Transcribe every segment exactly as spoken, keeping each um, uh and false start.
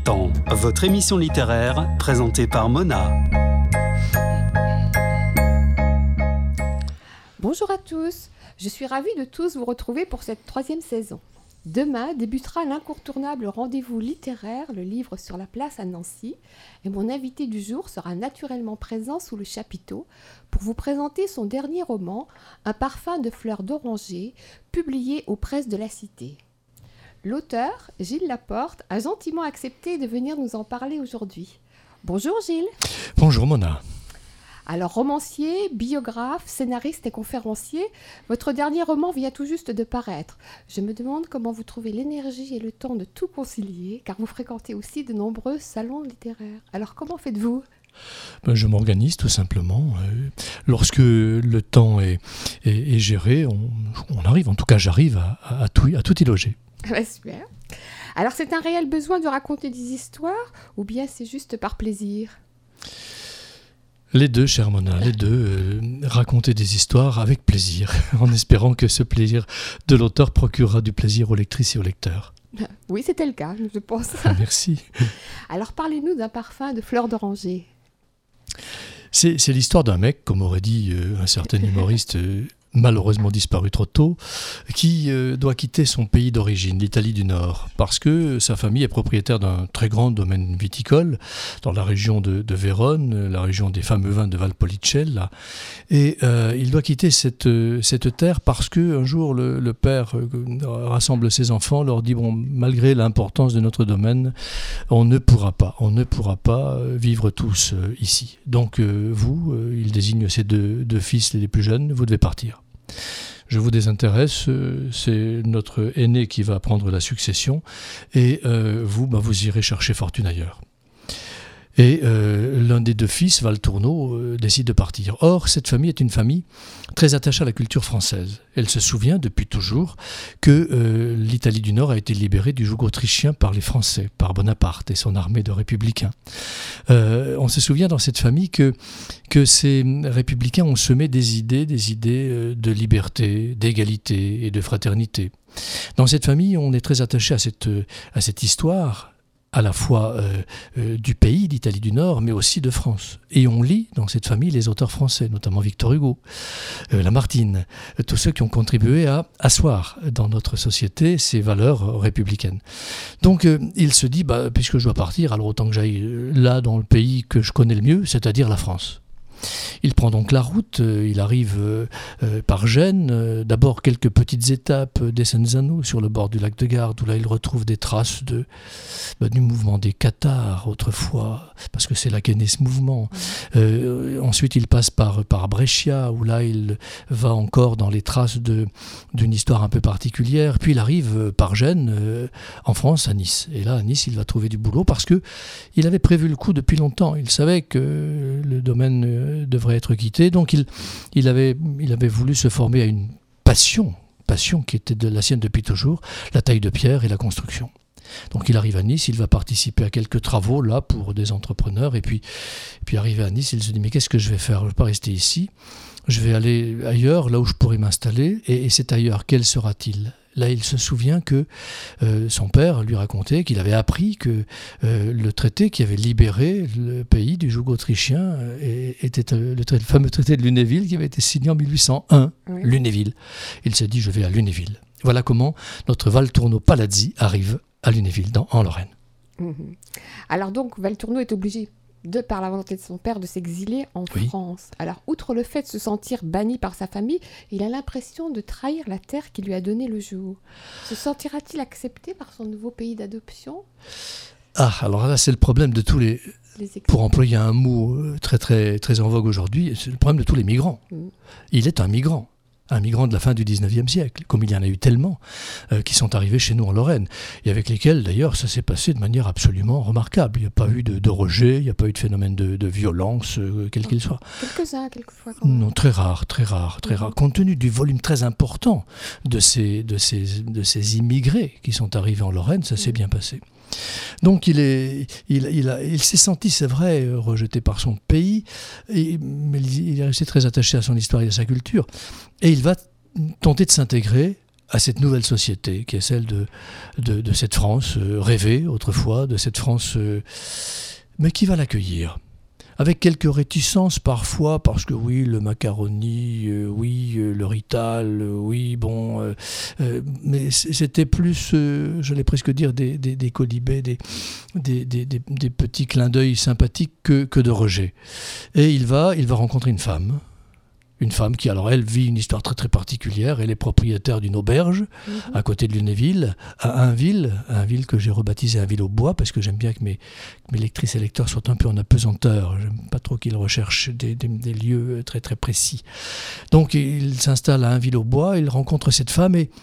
temps, votre émission littéraire présentée par Mona. Bonjour à tous, je suis ravie de tous vous retrouver pour cette troisième saison. Demain débutera l'incontournable rendez-vous littéraire, le livre sur la place à Nancy, et mon invité du jour sera naturellement présent sous le chapiteau pour vous présenter son dernier roman, Un parfum de fleurs d'oranger, publié aux presses de la Cité. L'auteur, Gilles Laporte, a gentiment accepté de venir nous en parler aujourd'hui. Bonjour Gilles. Bonjour Mona. Alors, romancier, biographe, scénariste et conférencier, votre dernier roman vient tout juste de paraître. Je me demande comment vous trouvez l'énergie et le temps de tout concilier, car vous fréquentez aussi de nombreux salons littéraires. Alors, comment faites-vous ? Ben, je m'organise tout simplement. Lorsque le temps est, est, est géré, on, on arrive, en tout cas j'arrive à, à, à, tout, à tout y loger. Ah, super. Alors, c'est un réel besoin de raconter des histoires, ou bien c'est juste par plaisir ? Les deux, chère Mona, les deux, euh, raconter des histoires avec plaisir, en espérant que ce plaisir de l'auteur procurera du plaisir aux lectrices et aux lecteurs. Oui, c'était le cas, je pense. Merci. Alors, parlez-nous d'un parfum de fleurs d'oranger. C'est, c'est l'histoire d'un mec, comme aurait dit euh, un certain humoriste, euh, malheureusement disparu trop tôt, qui euh, doit quitter son pays d'origine, l'Italie du Nord, parce que sa famille est propriétaire d'un très grand domaine viticole dans la région de, de Vérone, la région des fameux vins de Valpolicella, et euh, il doit quitter cette, cette terre parce qu'un jour le, le père euh, rassemble ses enfants, leur dit bon, malgré l'importance de notre domaine, on ne pourra pas, on ne pourra pas vivre tous euh, ici. Donc euh, vous, euh, il désigne ses deux, deux fils les plus jeunes, vous devez partir. Je vous désintéresse, c'est notre aîné qui va prendre la succession et euh, vous, bah, vous irez chercher fortune ailleurs. Et euh, l'un des deux fils, Valtourneau, euh, décide de partir. Or, cette famille est une famille très attachée à la culture française. Elle se souvient depuis toujours que euh, l'Italie du Nord a été libérée du joug autrichien par les Français, par Bonaparte et son armée de républicains. Euh, on se souvient dans cette famille que, que ces républicains ont semé des idées, des idées de liberté, d'égalité et de fraternité. Dans cette famille, on est très attaché à cette, à cette histoire, à la fois euh, euh, du pays, d'Italie du Nord, mais aussi de France. Et on lit dans cette famille les auteurs français, notamment Victor Hugo, euh, Lamartine, euh, tous ceux qui ont contribué à asseoir dans notre société ces valeurs républicaines. Donc euh, il se dit, bah, puisque je dois partir, alors autant que j'aille là dans le pays que je connais le mieux, c'est-à-dire la France. Il prend donc la route, euh, il arrive euh, euh, par Gênes, euh, d'abord quelques petites étapes d'Essenzano sur le bord du lac de Garde, où là il retrouve des traces de, bah, du mouvement des Cathares autrefois, parce que c'est là qu'est né ce mouvement. Euh, ensuite il passe par, par Brescia, où là il va encore dans les traces de, d'une histoire un peu particulière, puis il arrive euh, par Gênes, euh, en France, à Nice. Et là à Nice il va trouver du boulot, parce que il avait prévu le coup depuis longtemps, il savait que le domaine euh, devrait être quitté, donc il, il, avait, il avait voulu se former à une passion, passion qui était de la sienne depuis toujours, la taille de pierre et la construction. Donc il arrive à Nice, il va participer à quelques travaux là pour des entrepreneurs, et puis, et puis arrivé à Nice, il se dit mais qu'est-ce que je vais faire ? Je ne vais pas rester ici, je vais aller ailleurs, là où je pourrais m'installer, et, et cet ailleurs, quel sera-t-il ? Là, il se souvient que euh, son père lui racontait qu'il avait appris que euh, le traité qui avait libéré le pays du joug autrichien euh, était euh, le, traité, le fameux traité de Lunéville qui avait été signé en mille huit cent un. Oui. Lunéville. Il s'est dit, je vais à Lunéville. Voilà comment notre Valtourneau Palazzi arrive à Lunéville, dans, en Lorraine. Mmh. Alors donc, Valtourneau est obligé, de par la volonté de son père, de s'exiler en oui. France. Alors, outre le fait de se sentir banni par sa famille, il a l'impression de trahir la terre qui lui a donné le jour. Se sentira-t-il accepté par son nouveau pays d'adoption ? Ah, alors là, c'est le problème de tous les... les pour employer un mot très, très, très en vogue aujourd'hui, c'est le problème de tous les migrants. Mmh. Il est un migrant. Un migrant de la fin du dix-neuvième siècle, comme il y en a eu tellement, euh, qui sont arrivés chez nous en Lorraine, et avec lesquels, d'ailleurs, ça s'est passé de manière absolument remarquable. Il n'y a pas eu de, de rejet, il n'y a pas eu de phénomène de, de violence, euh, quel qu'il soit. Quelques-uns, quelquefois. Quand même. Non, très rare, très rare, très rare. Compte tenu du volume très important de ces, de ces, de ces immigrés qui sont arrivés en Lorraine, ça s'est bien passé. Donc il, est, il, il, a, il s'est senti, c'est vrai, rejeté par son pays, et, mais il est resté très attaché à son histoire et à sa culture. Et il va tenter de s'intégrer à cette nouvelle société qui est celle de, de, de cette France euh, rêvée autrefois, de cette France, euh, mais qui va l'accueillir. Avec quelques réticences parfois, parce que oui, le macaroni, euh, oui, euh, le rital, euh, oui, bon, euh, euh, mais c'était plus, euh, j'allais presque dire, des, des, des colibets, des, des, des, des, des petits clins d'œil sympathiques que, que de rejet. Et il va, il va rencontrer une femme. Une femme qui, alors, elle vit une histoire très très particulière. Elle est propriétaire d'une auberge mmh. à côté de Lunéville, à Ainville, à Ainville que j'ai rebaptisé Ainville-au-Bois, parce que j'aime bien que mes, mes lectrices et lecteurs soient un peu en apesanteur. J'aime pas trop qu'ils recherchent des, des, des lieux très très précis. Donc, il s'installe à Ainville-au-Bois, il rencontre cette femme et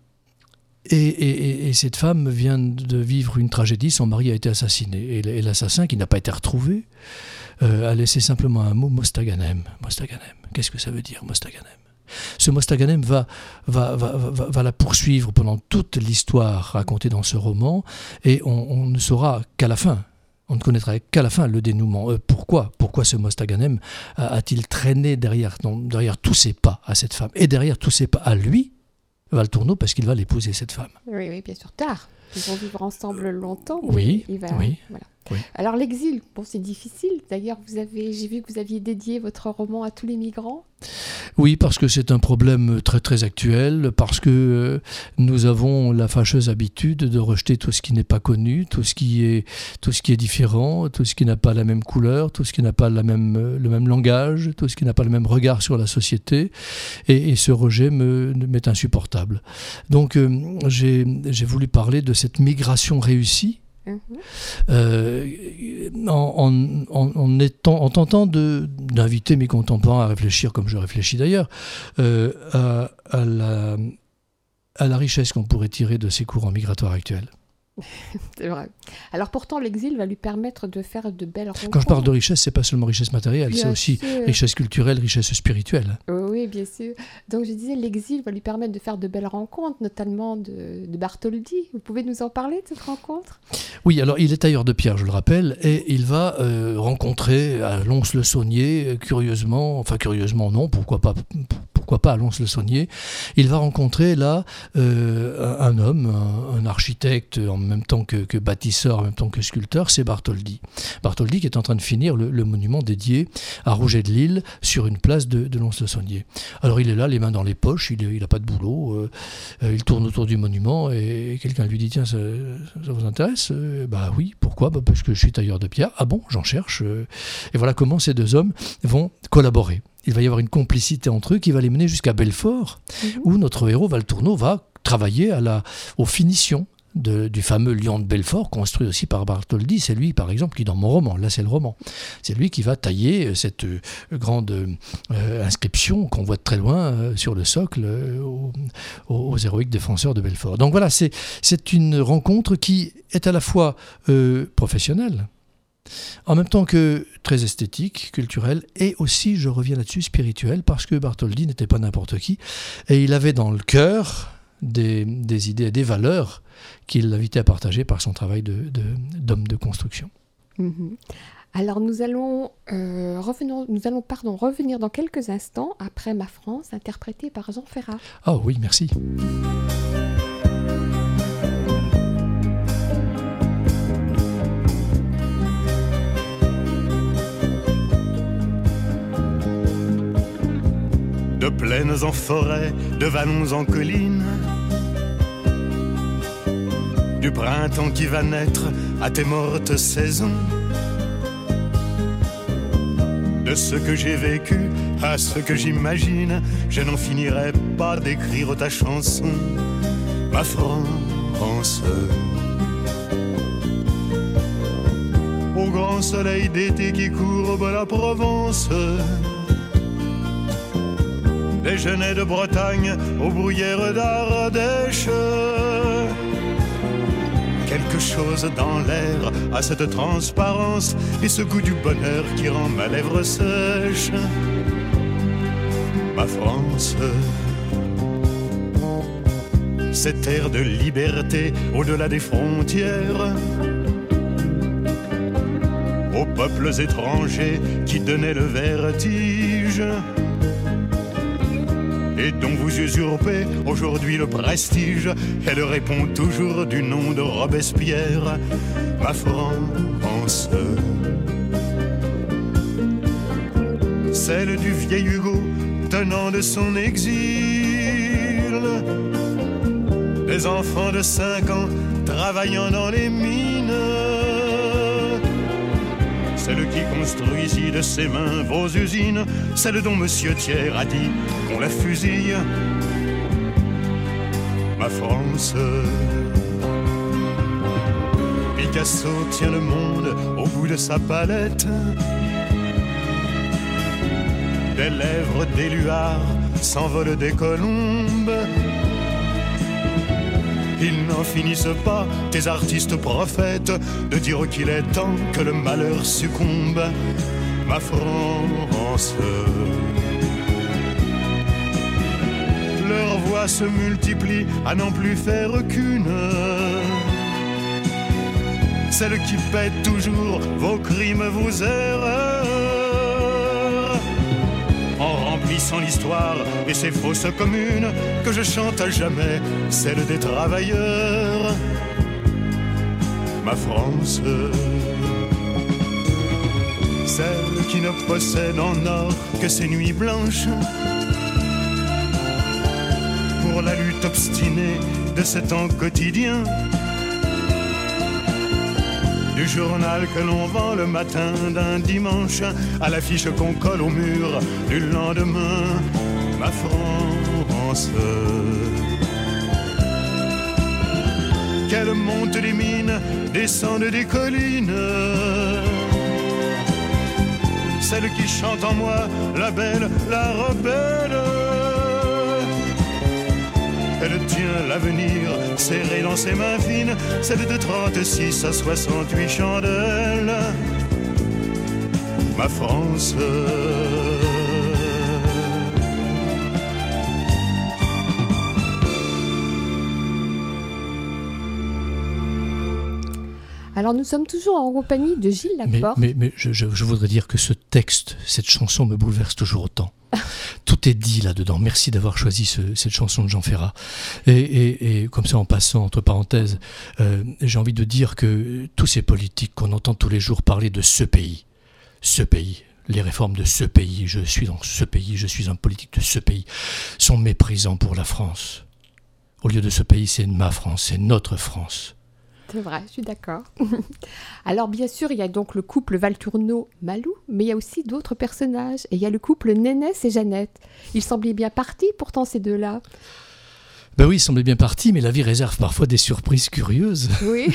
Et, et, et cette femme vient de vivre une tragédie, son mari a été assassiné. Et, et l'assassin, qui n'a pas été retrouvé, euh, a laissé simplement un mot, Mostaganem. Mostaganem. Qu'est-ce que ça veut dire, Mostaganem ? Ce Mostaganem va, va, va, va, va la poursuivre pendant toute l'histoire racontée dans ce roman, et on, on ne saura qu'à la fin. On ne connaîtra qu'à la fin le dénouement. Euh, pourquoi Pourquoi ce Mostaganem a-t-il traîné derrière, non, derrière tous ses pas à cette femme, et derrière tous ses pas à lui, Valtourneau, parce qu'il va l'épouser, cette femme. Oui, oui, bien sûr, tard. Ils vont vivre ensemble longtemps. Oui, il va, oui, voilà. oui. Alors l'exil, bon, c'est difficile. D'ailleurs, vous avez, j'ai vu que vous aviez dédié votre roman à tous les migrants. Oui, parce que c'est un problème très très actuel, parce que euh, nous avons la fâcheuse habitude de rejeter tout ce qui n'est pas connu, tout ce qui est, tout ce qui est différent, tout ce qui n'a pas la même couleur, tout ce qui n'a pas la même, euh, le même langage, tout ce qui n'a pas le même regard sur la société, et, et ce rejet me, m'est insupportable. Donc euh, j'ai, j'ai voulu parler de cette migration réussie. Mmh. Euh, en, en, en, étant, en tentant de, d'inviter mes contemporains à réfléchir, comme je réfléchis d'ailleurs, euh, à, à, la, à la richesse qu'on pourrait tirer de ces courants migratoires actuels. C'est vrai. Alors pourtant, l'exil va lui permettre de faire de belles rencontres. Quand je parle de richesse, c'est pas seulement richesse matérielle, bien c'est aussi sûr. Richesse culturelle, richesse spirituelle. Oui, bien sûr. Donc je disais, l'exil va lui permettre de faire de belles rencontres, notamment de, de Bartholdi. Vous pouvez nous en parler de cette rencontre ? Oui, alors il est tailleur de pierre, je le rappelle, et il va euh, rencontrer à Lons-le-Saunier, curieusement, enfin curieusement non, pourquoi pas pourquoi pas à Lons-le-Saunier, il va rencontrer là euh, un homme, un, un architecte en même temps que, que bâtisseur, en même temps que sculpteur, c'est Bartholdi. Bartholdi qui est en train de finir le, le monument dédié à Rouget de Lille sur une place de, de Lons-le-Saunier. Alors il est là, les mains dans les poches, il n'a pas de boulot, euh, il tourne autour du monument et quelqu'un lui dit « Tiens, ça, ça vous intéresse ?» Bah oui, pourquoi ? Bah parce que je suis tailleur de pierre. Ah bon, j'en cherche. Et voilà comment ces deux hommes vont collaborer. Il va y avoir une complicité entre eux qui va les mener jusqu'à Belfort, mmh. où notre héros Valtourneau va travailler à la, aux finitions de, du fameux lion de Belfort, construit aussi par Bartholdi. C'est lui, par exemple, qui dans mon roman, là c'est le roman, c'est lui qui va tailler cette euh, grande euh, inscription qu'on voit de très loin euh, sur le socle euh, aux, aux héroïques défenseurs de Belfort. Donc voilà, c'est, c'est une rencontre qui est à la fois euh, professionnelle, en même temps que très esthétique, culturelle, et aussi, je reviens là-dessus, spirituelle, parce que Bartholdi n'était pas n'importe qui, et il avait dans le cœur des, des idées et des valeurs qu'il l'invitait à partager par son travail de, de, d'homme de construction. Mmh. Alors nous allons, euh, revenons, nous allons pardon, revenir dans quelques instants après Ma France, interprétée par Jean Ferrat. Ah oui, merci. De plaines en forêt, de vallons en collines, du printemps qui va naître à tes mortes saisons, de ce que j'ai vécu à ce que j'imagine, je n'en finirai pas d'écrire ta chanson, ma France. Au grand soleil d'été qui courbe la Provence, des genêts de Bretagne aux bruyères d'Ardèche. Quelque chose dans l'air a cette transparence et ce goût du bonheur qui rend ma lèvre sèche. Ma France, cette air de liberté au-delà des frontières, aux peuples étrangers qui donnaient le vertige. et dont vous usurpez aujourd'hui le prestige. Elle répond toujours du nom de Robespierre, ma France. Celle du vieil Hugo tenant de son exil, des enfants de cinq ans travaillant dans les mines, celle qui construit ici de ses mains vos usines, celle dont Monsieur Thiers a dit qu'on la fusille, ma France. Picasso tient le monde au bout de sa palette, des lèvres d'éluard s'envolent des colombes. Ils n'en finissent pas, tes artistes prophètes, de dire qu'il est temps que le malheur succombe, ma France. Leurs voix se multiplient à n'en plus faire qu'une, celle qui paie toujours vos crimes, vos erreurs, en remplissant l'histoire et ses fausses communes, que je chante à jamais celle des travailleurs, ma France. Celle qui ne possède en or que ses nuits blanches, pour la lutte obstinée de ce temps quotidien, du journal que l'on vend le matin d'un dimanche à l'affiche qu'on colle au mur du lendemain, ma France. Qu'elle monte des mines, descende des collines, celle qui chante en moi, la belle, la rebelle. Elle tient l'avenir serré dans ses mains fines, celle de trente-six à soixante-huit chandelles, ma France. Alors nous sommes toujours en compagnie de Gilles Laporte. Mais, mais, mais je, je, je voudrais dire que ce texte, cette chanson me bouleverse toujours autant. Tout est dit là-dedans. Merci d'avoir choisi ce, cette chanson de Jean Ferrat. Et, et, et comme ça, en passant, entre parenthèses, euh, j'ai envie de dire que tous ces politiques qu'on entend tous les jours parler de ce pays, ce pays, les réformes de ce pays, je suis dans ce pays, je suis un politique de ce pays, sont méprisants pour la France. Au lieu de ce pays, c'est ma France, c'est notre France. C'est vrai, je suis d'accord. Alors bien sûr, il y a donc le couple Valtourneau-Malou, mais il y a aussi d'autres personnages. Et il y a le couple Nénesse et Jeannette. Ils semblaient bien partis pourtant ces deux-là. Ben oui, ils semblaient bien partis, mais la vie réserve parfois des surprises curieuses. Oui.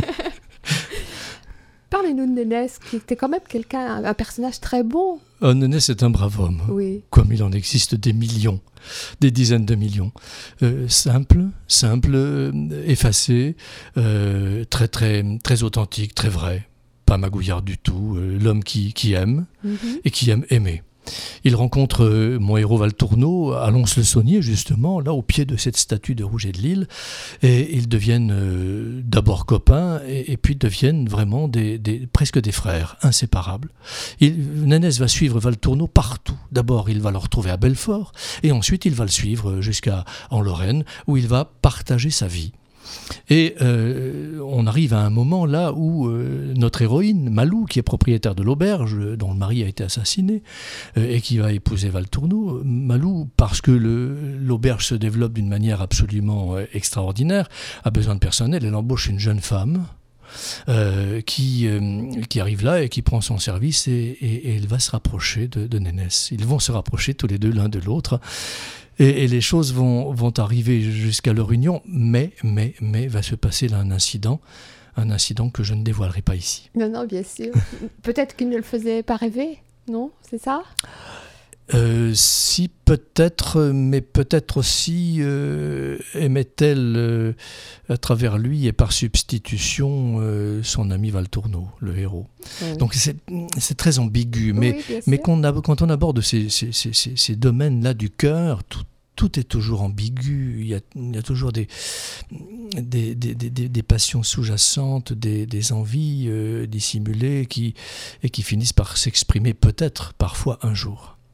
Parlez-nous de Nénesse, qui était quand même quelqu'un, un personnage très bon. Oh, Nénesse est un brave homme, oui. Comme il en existe des millions, des dizaines de millions. Euh, simple, simple, euh, effacé, euh, très, très, très authentique, très vrai, pas magouillard du tout, euh, l'homme qui, qui aime mm-hmm. et qui aime aimer. Il rencontre euh, mon héros Valtourneau à Lons-le-Saunier, justement, là au pied de cette statue de Rouget de Lille, et ils deviennent euh, d'abord copains, et, et puis deviennent vraiment des, des, presque des frères, inséparables. Il, Nénesse va suivre Valtourneau partout. D'abord, il va le retrouver à Belfort, et ensuite il va le suivre jusqu'à en Lorraine, où il va partager sa vie. Et euh, on arrive à un moment là où euh, notre héroïne, Malou, qui est propriétaire de l'auberge, dont le mari a été assassiné, euh, et qui va épouser Valtourneau, Malou, parce que le, l'auberge se développe d'une manière absolument euh, extraordinaire, a besoin de personnel, elle embauche une jeune femme, Euh, qui, euh, qui arrive là et qui prend son service, et, et, et elle va se rapprocher de, de Nénesse. Ils vont se rapprocher tous les deux l'un de l'autre, et, et les choses vont, vont arriver jusqu'à leur union, mais, mais, mais va se passer là un incident, un incident que je ne dévoilerai pas ici. Non, non, bien sûr. Peut-être qu'il ne le faisait pas rêver, non ? C'est ça ? Euh, si peut-être, mais peut-être aussi euh, aimait-elle euh, à travers lui et par substitution euh, son ami Valtourneau, le héros. Oui. Donc c'est, c'est très ambigu, mais, oui, mais qu'on a, quand on aborde ces, ces, ces, ces domaines-là du cœur, tout, tout est toujours ambigu, il y a, il y a toujours des, des, des, des, des passions sous-jacentes, des, des envies euh, dissimulées qui, et qui finissent par s'exprimer peut-être parfois un jour.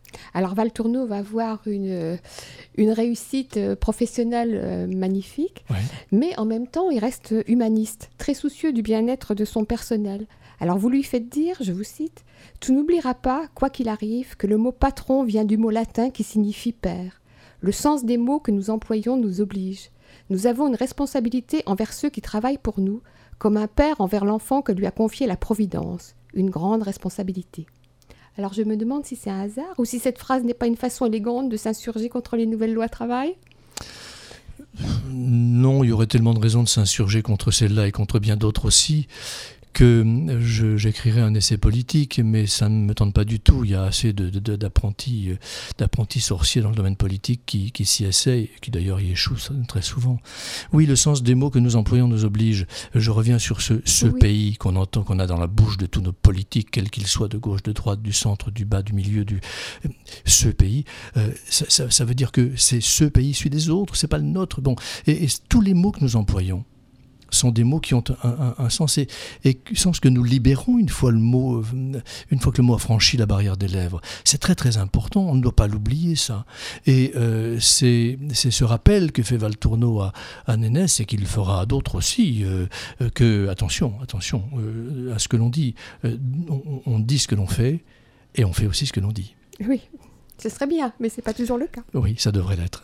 Alors Val Tourneau va avoir une, une réussite professionnelle magnifique, ouais. mais en même temps, il reste humaniste, très soucieux du bien-être de son personnel. Alors vous lui faites dire, je vous cite, « Tu n'oublieras pas, quoi qu'il arrive, que le mot patron vient du mot latin qui signifie père. Le sens des mots que nous employons nous oblige. Nous avons une responsabilité envers ceux qui travaillent pour nous, comme un père envers l'enfant que lui a confié la Providence. Une grande responsabilité. » Alors je me demande si c'est un hasard ou si cette phrase n'est pas une façon élégante de s'insurger contre les nouvelles lois travail. Non, il y aurait tellement de raisons de s'insurger contre celle-là et contre bien d'autres aussi que je, j'écrirais un essai politique, mais ça ne me tente pas du tout. Il y a assez de, de, d'apprentis, d'apprentis sorciers dans le domaine politique qui, qui s'y essayent, qui d'ailleurs y échouent très souvent. Oui, le sens des mots que nous employons nous oblige. Je reviens sur ce, ce oui. pays qu'on entend, qu'on a dans la bouche de tous nos politiques, quels qu'ils soient, de gauche, de droite, du centre, du bas, du milieu, du... ce pays. Euh, ça, ça, ça veut dire que c'est ce pays, celui des autres, c'est pas le nôtre. Bon, et, et tous les mots que nous employons sont des mots qui ont un, un, un sens et, et sens que nous libérons une fois le mot, une fois que le mot a franchi la barrière des lèvres. C'est très très important, on ne doit pas l'oublier ça. Et euh, c'est, c'est ce rappel que fait Val Tourneau à, à Nénesse et qu'il fera à d'autres aussi, euh, que attention, attention euh, à ce que l'on dit. Euh, on, on dit ce que l'on fait et on fait aussi ce que l'on dit. Oui. Ce serait bien, mais ce n'est pas toujours le cas. Oui, ça devrait l'être.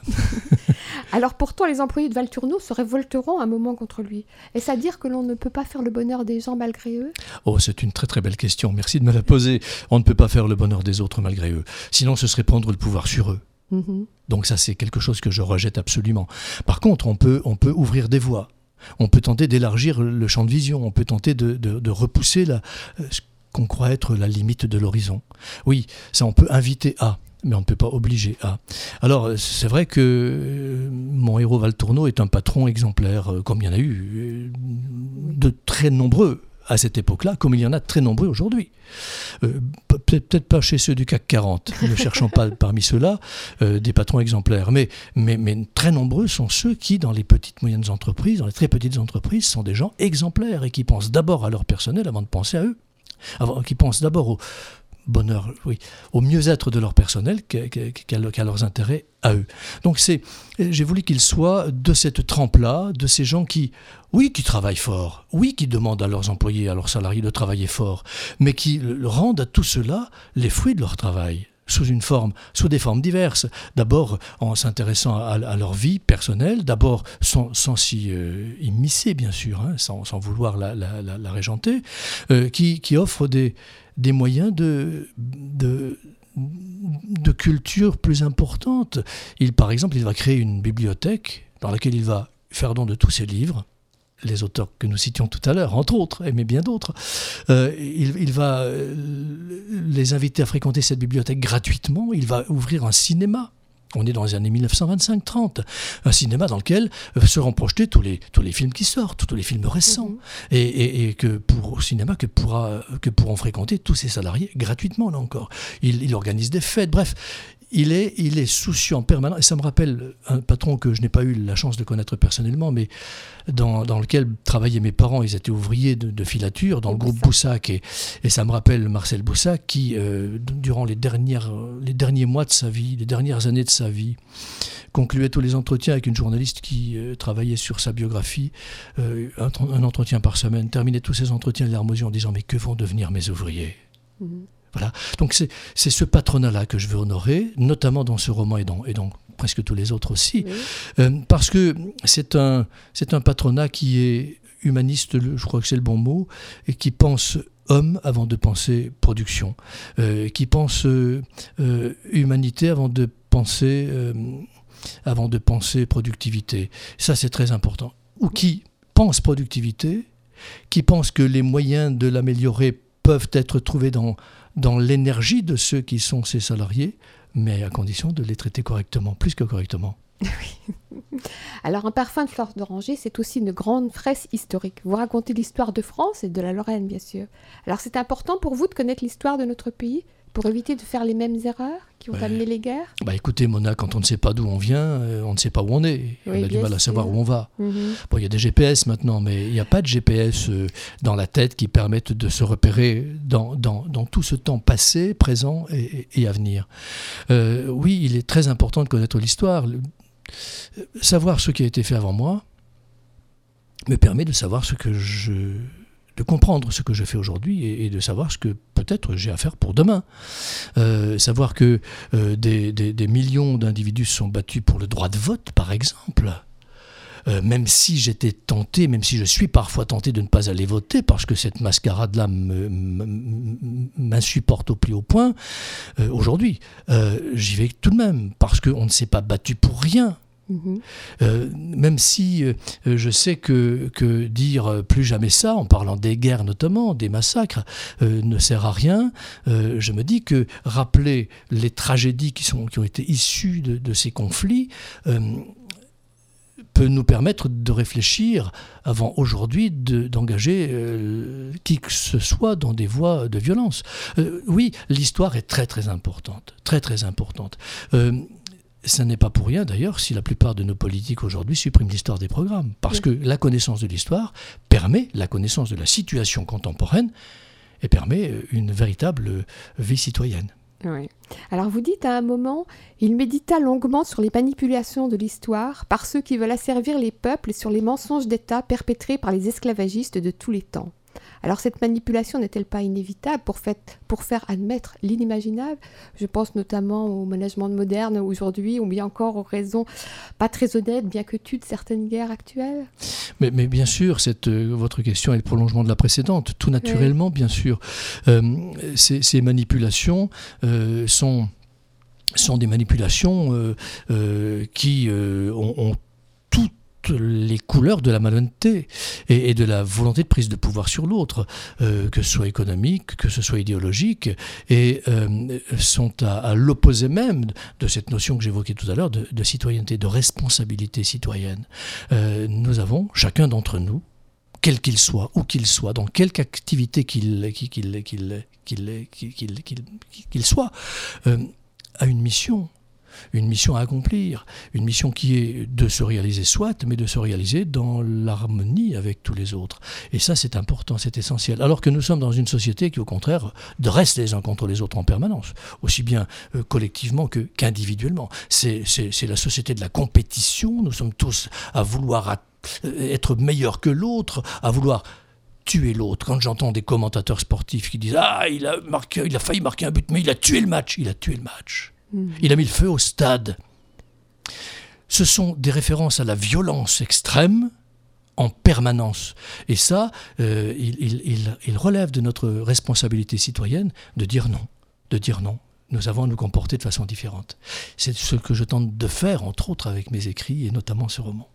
Alors pourtant, les employés de Val Tourneau se révolteront un moment contre lui. Est-ce à dire que l'on ne peut pas faire le bonheur des gens malgré eux ? Oh, c'est une très très belle question. Merci de me la poser. On ne peut pas faire le bonheur des autres malgré eux. Sinon, ce serait prendre le pouvoir sur eux. Mm-hmm. Donc ça, c'est quelque chose que je rejette absolument. Par contre, on peut, on peut ouvrir des voies. On peut tenter d'élargir le champ de vision. On peut tenter de, de, de repousser la, ce qu'on croit être la limite de l'horizon. Oui, ça, on peut inviter à... mais on ne peut pas obliger à. Alors, c'est vrai que euh, mon héros Val Tourneau est un patron exemplaire, euh, comme il y en a eu euh, de très nombreux à cette époque-là, comme il y en a de très nombreux aujourd'hui. Euh, peut-être, peut-être pas chez ceux du C A C quarante, ne cherchons pas parmi ceux-là euh, des patrons exemplaires, mais, mais, mais très nombreux sont ceux qui, dans les petites moyennes entreprises, dans les très petites entreprises, sont des gens exemplaires et qui pensent d'abord à leur personnel avant de penser à eux. Avant, qui pensent d'abord au bonheur, oui, au mieux-être de leur personnel qu'à, qu'à, qu'à leurs intérêts à eux. Donc c'est, j'ai voulu qu'ils soient de cette trempe-là, de ces gens qui, oui, qui travaillent fort, oui, qui demandent à leurs employés, à leurs salariés de travailler fort, mais qui rendent à tout cela les fruits de leur travail. Sous une forme, sous des formes diverses. D'abord en s'intéressant à, à leur vie personnelle, d'abord sans, sans s'y euh, immiscer bien sûr, hein, sans, sans vouloir la, la, la, la régenter, euh, qui, qui offre des, des moyens de, de, de culture plus importante. Il, par exemple, il va créer une bibliothèque dans laquelle il va faire don de tous ses livres, les auteurs que nous citions tout à l'heure, entre autres, mais bien d'autres. Euh, il, il va euh, les inviter à fréquenter cette bibliothèque gratuitement. Il va ouvrir un cinéma. On est dans les années dix-neuf cent vingt-cinq trente. Un cinéma dans lequel seront projetés tous les, tous les films qui sortent, tous les films récents. Mmh. Et, et, et que pour, au cinéma que, pourra, que pourront fréquenter tous ses salariés gratuitement, là encore. Il, il organise des fêtes, bref. Il est, il est soucieux en permanence, et ça me rappelle un patron que je n'ai pas eu la chance de connaître personnellement, mais dans, dans lequel travaillaient mes parents. Ils étaient ouvriers de, de filature dans le groupe Boussac, et, et ça me rappelle Marcel Boussac qui, euh, durant les, dernières, les derniers mois de sa vie, les dernières années de sa vie, concluait tous les entretiens avec une journaliste qui euh, travaillait sur sa biographie, euh, un, un entretien par semaine, terminait tous ces entretiens larmes aux yeux en disant « Mais que vont devenir mes ouvriers ?» mmh. Voilà. Donc c'est, c'est ce patronat-là que je veux honorer, notamment dans ce roman et dans, et dans presque tous les autres aussi, oui. euh, parce que c'est un, c'est un patronat qui est humaniste, je crois que c'est le bon mot, et qui pense homme avant de penser production, euh, qui pense euh, euh, humanité avant de penser, euh, avant de penser productivité. Ça, c'est très important. Ou qui pense productivité, qui pense que les moyens de l'améliorer peuvent être trouvés dans dans l'énergie de ceux qui sont ses salariés, mais à condition de les traiter correctement, plus que correctement. Oui. Alors, Un parfum de fleurs d'oranger, c'est aussi une grande fresque historique. Vous racontez l'histoire de France et de la Lorraine, bien sûr. Alors, c'est important pour vous de connaître l'histoire de notre pays, pour éviter de faire les mêmes erreurs qui ont Ouais. amené les guerres? Bah écoutez, Mona, quand on ne sait pas d'où on vient, euh, on ne sait pas où on est. Oui, on a du bien mal à savoir sûr. où on va. Mhm. Bon, il y a des G P S maintenant, mais il n'y a pas de G P S euh, dans la tête qui permettent de se repérer dans, dans, dans tout ce temps passé, présent et, et à venir. Euh, oui, il est très important de connaître l'histoire. Le- savoir ce qui a été fait avant moi me permet de savoir ce que je... de comprendre ce que je fais aujourd'hui et, et de savoir ce que peut-être j'ai à faire pour demain. Euh, savoir que euh, des, des, des millions d'individus se sont battus pour le droit de vote, par exemple. Euh, même si j'étais tenté, même si je suis parfois tenté de ne pas aller voter parce que cette mascarade-là me- m- m'insupporte au plus haut point, euh, aujourd'hui, euh, j'y vais tout de même parce qu'on ne s'est pas battu pour rien. Mhm. Euh, même si euh, je sais que, que dire euh, plus jamais ça, en parlant des guerres notamment, des massacres, euh, ne sert à rien, euh, je me dis que rappeler les tragédies qui, sont, qui ont été issues de, de ces conflits euh, peut nous permettre de réfléchir avant aujourd'hui de, d'engager euh, qui que ce soit dans des voies de violence. Euh, oui, l'histoire est très très importante, très très importante. Euh, Ce n'est pas pour rien d'ailleurs si la plupart de nos politiques aujourd'hui suppriment l'histoire des programmes. Parce Oui. que la connaissance de l'histoire permet la connaissance de la situation contemporaine et permet une véritable vie citoyenne. Oui. Alors vous dites à un moment, il médita longuement sur les manipulations de l'histoire par ceux qui veulent asservir les peuples et sur les mensonges d'État perpétrés par les esclavagistes de tous les temps. Alors cette manipulation n'est-elle pas inévitable pour, fait, pour faire admettre l'inimaginable? Je pense notamment au management moderne aujourd'hui, ou bien encore aux raisons pas très honnêtes, bien que tues de certaines guerres actuelles. Mais, mais bien sûr, cette, euh, votre question est le prolongement de la précédente, tout naturellement, bien sûr. Euh, ces, ces manipulations euh, sont, sont des manipulations euh, euh, qui euh, ont, ont toutes les couleurs de la malhonnêteté et, et de la volonté de prise de pouvoir sur l'autre, euh, que ce soit économique, que ce soit idéologique, et euh, sont à, à l'opposé même de cette notion que j'évoquais tout à l'heure de, de citoyenneté, de responsabilité citoyenne. Euh, nous avons, chacun d'entre nous, quel qu'il soit, où qu'il soit, dans quelque activité qu'il, qu'il, qu'il, qu'il, qu'il, qu'il, qu'il, qu'il, qu'il soit, euh, a une mission. Une mission à accomplir, une mission qui est de se réaliser soit, mais de se réaliser dans l'harmonie avec tous les autres. Et ça, c'est important, c'est essentiel. Alors que nous sommes dans une société qui, au contraire, dresse les uns contre les autres en permanence, aussi bien euh, collectivement que, qu'individuellement. C'est, c'est, c'est la société de la compétition, nous sommes tous à vouloir à, euh, être meilleurs que l'autre, à vouloir tuer l'autre. Quand j'entends des commentateurs sportifs qui disent « Ah, il a, marqué, il a failli marquer un but, mais il a tué le match », il a tué le match. Il a mis le feu au stade. Ce sont des références à la violence extrême en permanence. Et ça, euh, il, il, il, il relève de notre responsabilité citoyenne de dire non, de dire non. Nous avons à nous comporter de façon différente. C'est ce que je tente de faire, entre autres, avec mes écrits et notamment ce roman.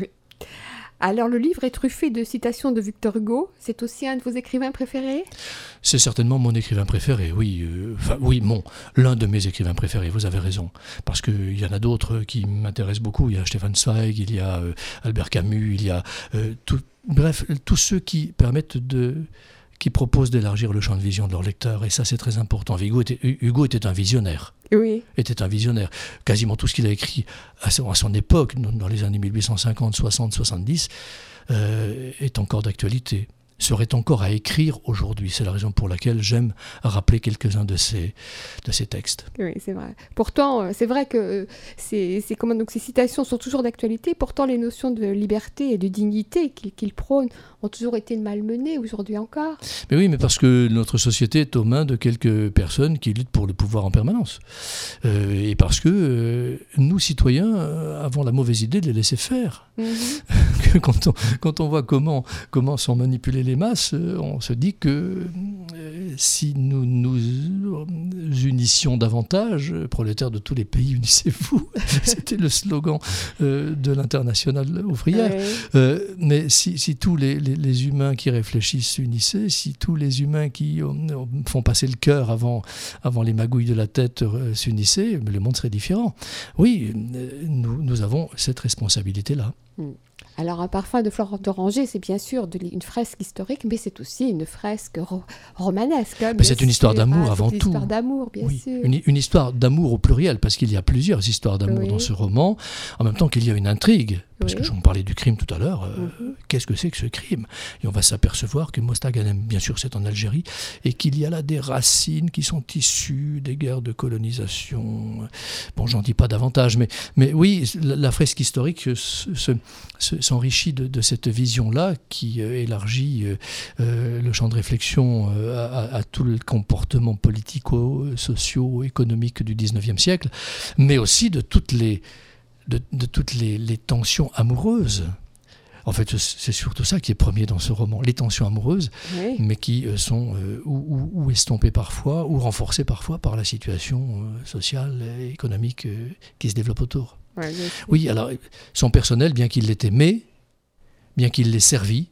Alors le livre est truffé de citations de Victor Hugo. C'est aussi un de vos écrivains préférés? C'est certainement mon écrivain préféré, oui. Euh, enfin, oui, mon, l'un de mes écrivains préférés, vous avez raison. Parce qu'il y en a d'autres qui m'intéressent beaucoup. Il y a Stefan Zweig, il y a euh, Albert Camus, il y a... Euh, tout, bref, tous ceux qui permettent de... qui proposent d'élargir le champ de vision de leur lecteur. Et ça, c'est très important. Hugo était, Hugo était un visionnaire. Oui. était un visionnaire. Quasiment tout ce qu'il a écrit à son, à son époque, dans les années mille huit cent cinquante, soixante, soixante-dix, euh, est encore d'actualité, serait encore à écrire aujourd'hui. C'est la raison pour laquelle j'aime rappeler quelques-uns de ces, de ces textes. Oui, c'est vrai. Pourtant, c'est vrai que ces, ces, comment, donc, ces citations sont toujours d'actualité. Pourtant, les notions de liberté et de dignité qu'il, qu'il prône ont toujours été malmenées aujourd'hui encore. Mais oui, mais parce que notre société est aux mains de quelques personnes qui luttent pour le pouvoir en permanence. Euh, et parce que euh, nous, citoyens, euh, avons la mauvaise idée de les laisser faire. Mm-hmm. quand, on, quand on voit comment, comment sont manipulées les masses, euh, on se dit que euh, si nous nous unissions davantage, prolétaires de tous les pays, unissez-vous, c'était le slogan euh, de l'internationale ouvrière. Oui. Euh, mais si, si tous les, les, les humains qui réfléchissent s'unissaient, si tous les humains qui euh, font passer le cœur avant, avant les magouilles de la tête euh, s'unissaient, le monde serait différent. Oui, euh, nous, nous avons cette responsabilité-là. Mm. Alors, Un parfum de fleurs d'oranger, c'est bien sûr de, une fresque historique, mais c'est aussi une fresque ro- romanesque. Hein, Mais c'est une histoire sûr. d'amour Ah, avant c'est une tout. histoire d'amour, bien Oui, sûr. une, une histoire d'amour au pluriel, parce qu'il y a plusieurs histoires d'amour Oui. dans ce roman, en même temps qu'il y a une intrigue, parce Oui. que j'en parlais du crime tout à l'heure. euh, Mhm. Qu'est-ce que c'est que ce crime? Et on va s'apercevoir que Mostaganem, bien sûr, c'est en Algérie, et qu'il y a là des racines qui sont issues des guerres de colonisation. Bon, j'en dis pas davantage, mais, mais oui, la, la fresque historique se, se, se- s'enrichit de, de cette vision-là qui euh, élargit euh, euh, le champ de réflexion euh, à, à tout le comportement politico, socio, économique du dix-neuvième siècle, mais aussi de toutes les, de, de toutes les, les tensions amoureuses. En fait, c'est surtout ça qui est premier dans ce roman, les tensions amoureuses, Oui. mais qui euh, sont euh, ou, ou- ou estompées parfois, ou renforcées parfois par la situation euh, sociale et économique euh, qui se développe autour. Ouais, bien sûr. Oui, alors, son personnel, bien qu'il l'ait aimé, bien qu'il l'ait servi,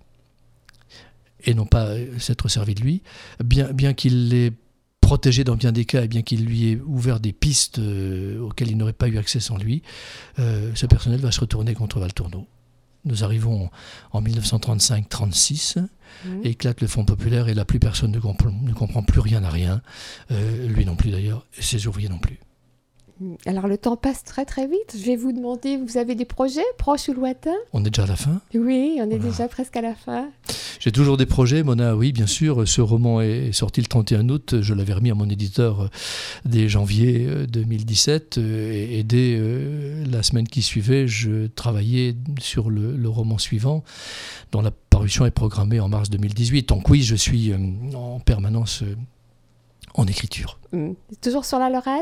et non pas euh, s'être servi de lui, bien, bien qu'il l'ait protégé dans bien des cas, et bien qu'il lui ait ouvert des pistes euh, auxquelles il n'aurait pas eu accès sans lui, euh, ce personnel va se retourner contre Valtourneau. Nous arrivons en dix-neuf cent trente-cinq trente-six, Mhm. éclate le Front populaire et là plus personne ne comprend, ne comprend plus rien à rien, euh, lui non plus d'ailleurs, et ses ouvriers non plus. Alors, le temps passe très très vite. Je vais vous demander, vous avez des projets proches ou lointains? On est déjà à la fin. Oui, on est Voilà. déjà presque à la fin. J'ai toujours des projets, Mona, oui, bien sûr. Ce roman est sorti le trente et un août. Je l'avais remis à mon éditeur euh, dès janvier euh, deux mille dix-sept. euh, Et, et dès euh, la semaine qui suivait, je travaillais sur le, le roman suivant, dont la parution est programmée en mars deux mille dix-huit. Donc oui, je suis euh, en permanence euh, en écriture. Mm. Toujours sur la Lorraine?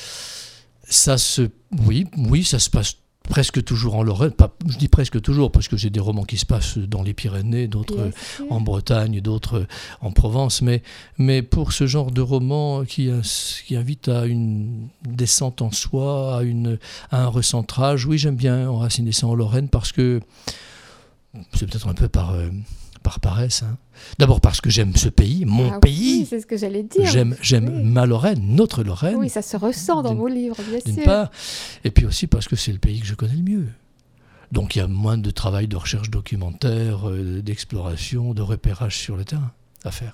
Ça se... Oui, oui, ça se passe presque toujours en Lorraine. Pas, je dis presque toujours, parce que j'ai des romans qui se passent dans les Pyrénées, d'autres Bien sûr. en Bretagne, d'autres en Provence, mais, mais pour ce genre de roman qui, qui invite à une descente en soi, à, une, à un recentrage, oui, j'aime bien enraciner ça en Lorraine, parce que c'est peut-être un peu par, euh, par paresse. Hein. D'abord parce que j'aime ce pays, mon Ah pays, oui, c'est ce que j'allais dire. j'aime, j'aime Oui. ma Lorraine, notre Lorraine, Oui, ça se ressent dans D'une- vos livres, bien d'une sûr. part, et puis aussi parce que c'est le pays que je connais le mieux. Donc il y a moins de travail de recherche documentaire, euh, d'exploration, de repérage sur le terrain à faire.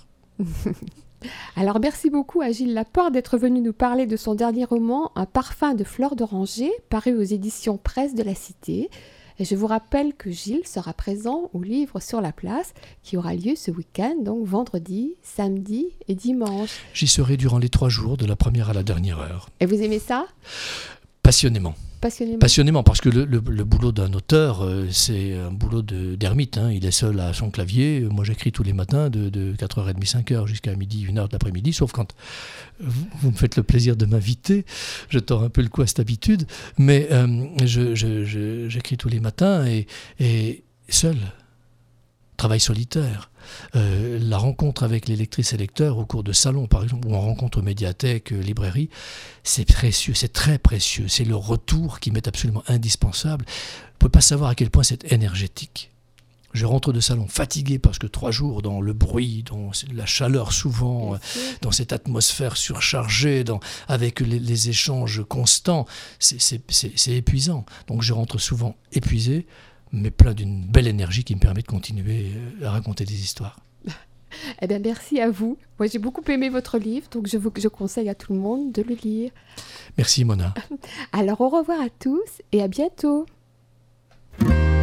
Alors, merci beaucoup à Gilles Laporte d'être venu nous parler de son dernier roman, Un parfum de fleurs d'oranger, paru aux éditions Presse de la Cité. Et je vous rappelle que Gilles sera présent au Livre sur la Place, qui aura lieu ce week-end, donc vendredi, samedi et dimanche. J'y serai durant les trois jours, de la première à la dernière heure. Et vous aimez ça? Passionnément. Passionnément? Passionnément, parce que le, le- le boulot d'un auteur, euh, c'est un boulot de- d'ermite. Hein. Il est seul à son clavier. Moi, j'écris tous les matins de, de quatre heures trente, cinq heures jusqu'à midi, une heure de l'après-midi, sauf quand vous, vous me faites le plaisir de m'inviter. Je tords un peu le cou à cette habitude. Mais euh, je- je- je- j'écris tous les matins et, et seul. Travail solitaire. Euh, la rencontre avec les lectrices et lecteurs au cours de salons, par exemple, ou en rencontre médiathèque, euh, librairie, c'est précieux, c'est très précieux. C'est le retour qui m'est absolument indispensable. Vous ne pouvez pas savoir à quel point c'est énergétique. Je rentre de salon fatigué parce que trois jours dans le bruit, dans la chaleur souvent, Bien sûr. dans cette atmosphère surchargée, dans, avec les, les échanges constants, c'est, c'est, c'est, c'est épuisant. Donc je rentre souvent épuisé, mais plein d'une belle énergie qui me permet de continuer à raconter des histoires. Eh bien, merci à vous. Moi, j'ai beaucoup aimé votre livre, donc je, vous, je conseille à tout le monde de le lire. Merci Mona. Alors, au revoir à tous et à bientôt.